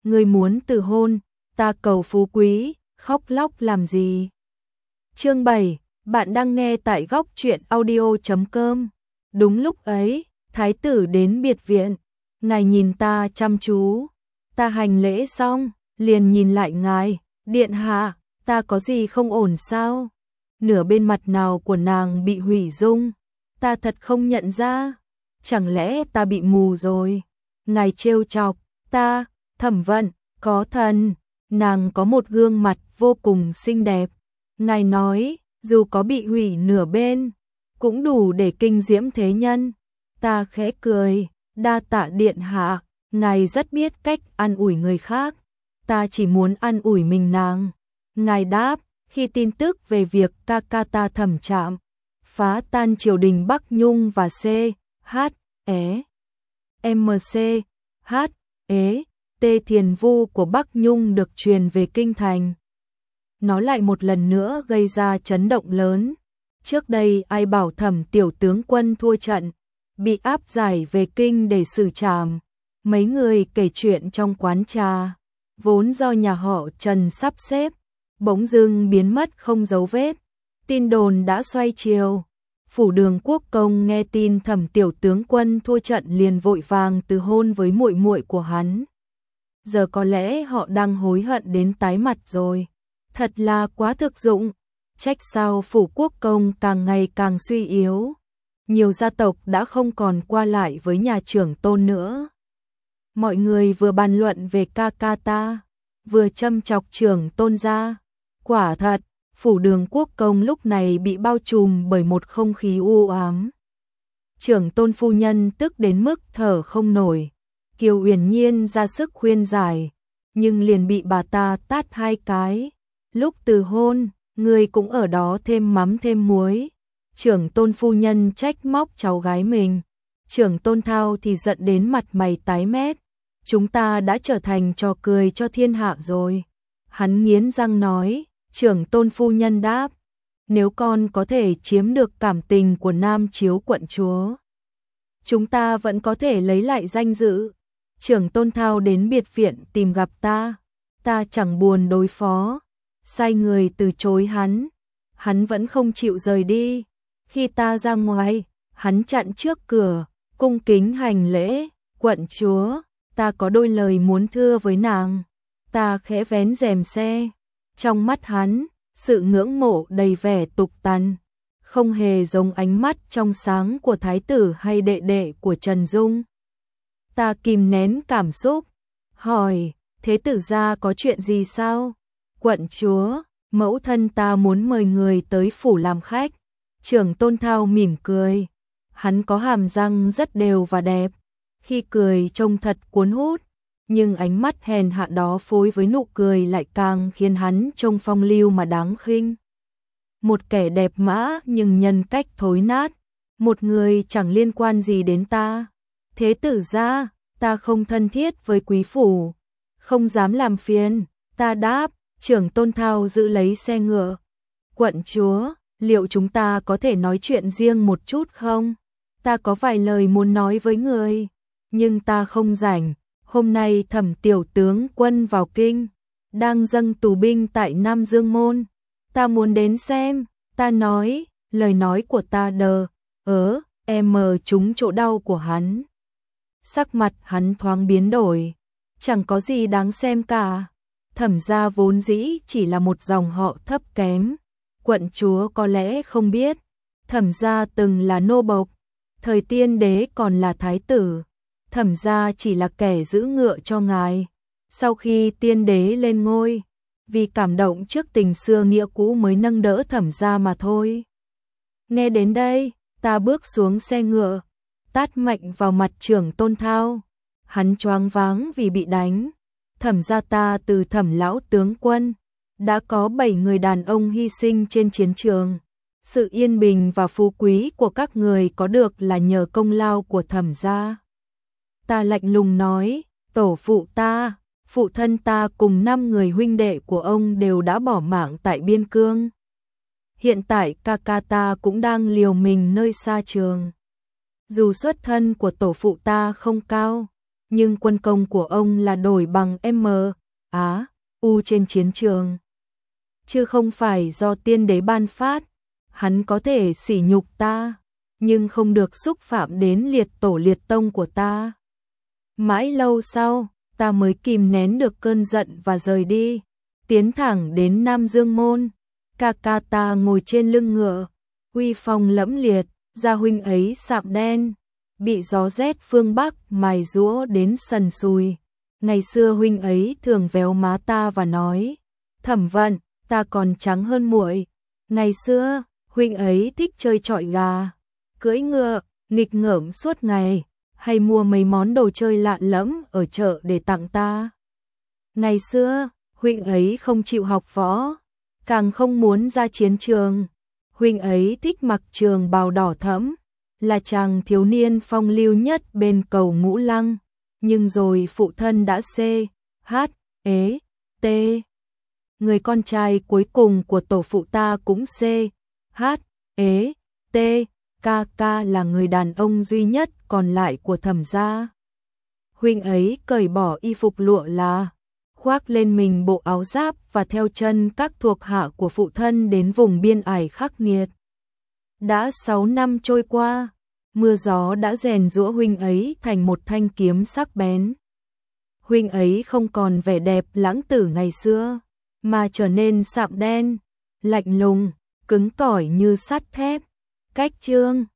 ngươi muốn từ hôn, ta cầu phú quý, khóc lóc làm gì? Chương 7, bạn đang nghe tại góc truyện audio.com. Đúng lúc ấy, thái tử đến biệt viện, ngài nhìn ta chăm chú, ta hành lễ xong, liền nhìn lại ngài, điện hạ, ta có gì không ổn sao? Nửa bên mặt nào của nàng bị hủy dung, ta thật không nhận ra, chẳng lẽ ta bị mù rồi? Ngài trêu chọc, ta, Thẩm Vận, có thần, nàng có một gương mặt vô cùng xinh đẹp. Ngài nói, dù có bị hủy nửa bên, cũng đủ để kinh diễm thế nhân. Ta khẽ cười, đa tạ điện hạ, ngài rất biết cách an ủi người khác. Ta chỉ muốn an ủi mình nàng. Ngài đáp, khi tin tức về việc ca ca ta Thẩm Trạm phá tan triều đình Bắc Nhung và T Thiền Vu của Bắc Nhung được truyền về kinh thành, nó lại một lần nữa gây ra chấn động lớn. Trước đây ai bảo Thẩm tiểu tướng quân thua trận, bị áp giải về kinh để xử trảm. Mấy người kể chuyện trong quán trà, vốn do nhà họ Trần sắp xếp, bỗng dưng biến mất không dấu vết. Tin đồn đã xoay chiều. Phủ Đường Quốc công nghe tin Thẩm tiểu tướng quân thua trận liền vội vàng từ hôn với muội muội của hắn. Giờ có lẽ họ đang hối hận đến tái mặt rồi. Thật là quá thực dụng. Trách sao phủ quốc công càng ngày càng suy yếu. Nhiều gia tộc đã không còn qua lại với nhà trưởng tôn nữa. Mọi người vừa bàn luận về ca ca ta, vừa châm chọc trưởng tôn gia. Quả thật, phủ Đường Quốc công lúc này bị bao trùm bởi một không khí u ám. Trưởng tôn phu nhân tức đến mức thở không nổi. Kiều Uyển Nhiên ra sức khuyên giải, nhưng liền bị bà ta tát 2 cái. Lúc từ hôn, người cũng ở đó thêm mắm thêm muối. Trưởng tôn phu nhân trách móc cháu gái mình. Trưởng tôn Thao thì giận đến mặt mày tái mét. Chúng ta đã trở thành trò cười cho thiên hạ rồi. Hắn nghiến răng nói, trưởng tôn phu nhân đáp, nếu con có thể chiếm được cảm tình của Nam Chiếu quận chúa, chúng ta vẫn có thể lấy lại danh dự. Trưởng tôn Thao đến biệt viện tìm gặp ta chẳng buồn đối phó, sai người từ chối hắn vẫn không chịu rời đi. Khi ta ra ngoài, hắn chặn trước cửa, cung kính hành lễ, quận chúa, ta có đôi lời muốn thưa với nàng. Ta khẽ vén rèm xe, trong mắt hắn, sự ngưỡng mộ đầy vẻ tục tằn, không hề giống ánh mắt trong sáng của thái tử hay đệ đệ của Trần Dung. Ta kìm nén cảm xúc, hỏi, thế tử gia có chuyện gì sao? Quận chúa, mẫu thân ta muốn mời người tới phủ làm khách. Trưởng tôn Thao mỉm cười, hắn có hàm răng rất đều và đẹp, khi cười trông thật cuốn hút, nhưng ánh mắt hèn hạ đó phối với nụ cười lại càng khiến hắn trông phong lưu mà đáng khinh. Một kẻ đẹp mã nhưng nhân cách thối nát, một người chẳng liên quan gì đến ta. Thế tử gia, ta không thân thiết với quý phủ, không dám làm phiền. Ta đáp. Trưởng tôn Thao giữ lấy xe ngựa. Quận chúa, liệu chúng ta có thể nói chuyện riêng một chút không? Ta có vài lời muốn nói với người, nhưng ta không rảnh. Hôm nay Thẩm tiểu tướng quân vào kinh, đang dâng tù binh tại Nam Dương Môn. Ta muốn đến xem. Ta nói, lời nói của ta trúng chỗ đau của hắn. Sắc mặt hắn thoáng biến đổi, chẳng có gì đáng xem cả. Thẩm gia vốn dĩ chỉ là một dòng họ thấp kém. Quận chúa có lẽ không biết, Thẩm gia từng là nô bộc, thời tiên đế còn là thái tử. Thẩm gia chỉ là kẻ giữ ngựa cho ngài. Sau khi tiên đế lên ngôi, vì cảm động trước tình xưa nghĩa cũ mới nâng đỡ Thẩm gia mà thôi. Nghe đến đây, ta bước xuống xe ngựa, tát mạnh vào mặt trưởng tôn Thao. Hắn choáng váng vì bị đánh. Thẩm gia ta từ Thẩm lão tướng quân, đã có 7 người đàn ông hy sinh trên chiến trường. Sự yên bình và phú quý của các người có được là nhờ công lao của Thẩm gia. Ta lạnh lùng nói, tổ phụ ta, phụ thân ta cùng 5 người huynh đệ của ông đều đã bỏ mạng tại biên cương. Hiện tại ca ca ta cũng đang liều mình nơi xa trường. Dù xuất thân của tổ phụ ta không cao, nhưng quân công của ông là đổi bằng M, Á, U trên chiến trường. Chứ không phải do tiên đế ban phát, hắn có thể sỉ nhục ta, nhưng không được xúc phạm đến liệt tổ liệt tông của ta. Mãi lâu sau, ta mới kìm nén được cơn giận và rời đi, tiến thẳng đến Nam Dương Môn. Ca ca ta ngồi trên lưng ngựa, uy phong lẫm liệt, da huynh ấy sạm đen, bị gió rét phương Bắc mài giũa đến sần sùi. Ngày xưa huynh ấy thường véo má ta và nói, Thẩm Vận, ta còn trắng hơn muội. Ngày xưa, huynh ấy thích chơi chọi gà, cưỡi ngựa, nghịch ngợm suốt ngày, hay mua mấy món đồ chơi lạ lẫm ở chợ để tặng ta. Ngày xưa, huynh ấy không chịu học võ, càng không muốn ra chiến trường. Huynh ấy thích mặc trường bào đỏ thẫm, là chàng thiếu niên phong lưu nhất bên cầu Ngũ Lăng. Nhưng rồi phụ thân đã C.H.E.T. Người con trai cuối cùng của tổ phụ ta cũng C.H.E.T. Ca ca là người đàn ông duy nhất còn lại của Thẩm gia. Huynh ấy cởi bỏ y phục lụa là, khoác lên mình bộ áo giáp và theo chân các thuộc hạ của phụ thân đến vùng biên ải khắc nghiệt. Đã 6 năm trôi qua, mưa gió đã rèn giũa huynh ấy thành một thanh kiếm sắc bén. Huynh ấy không còn vẻ đẹp lãng tử ngày xưa, mà trở nên sạm đen, lạnh lùng, cứng cỏi như sắt thép. Cách chương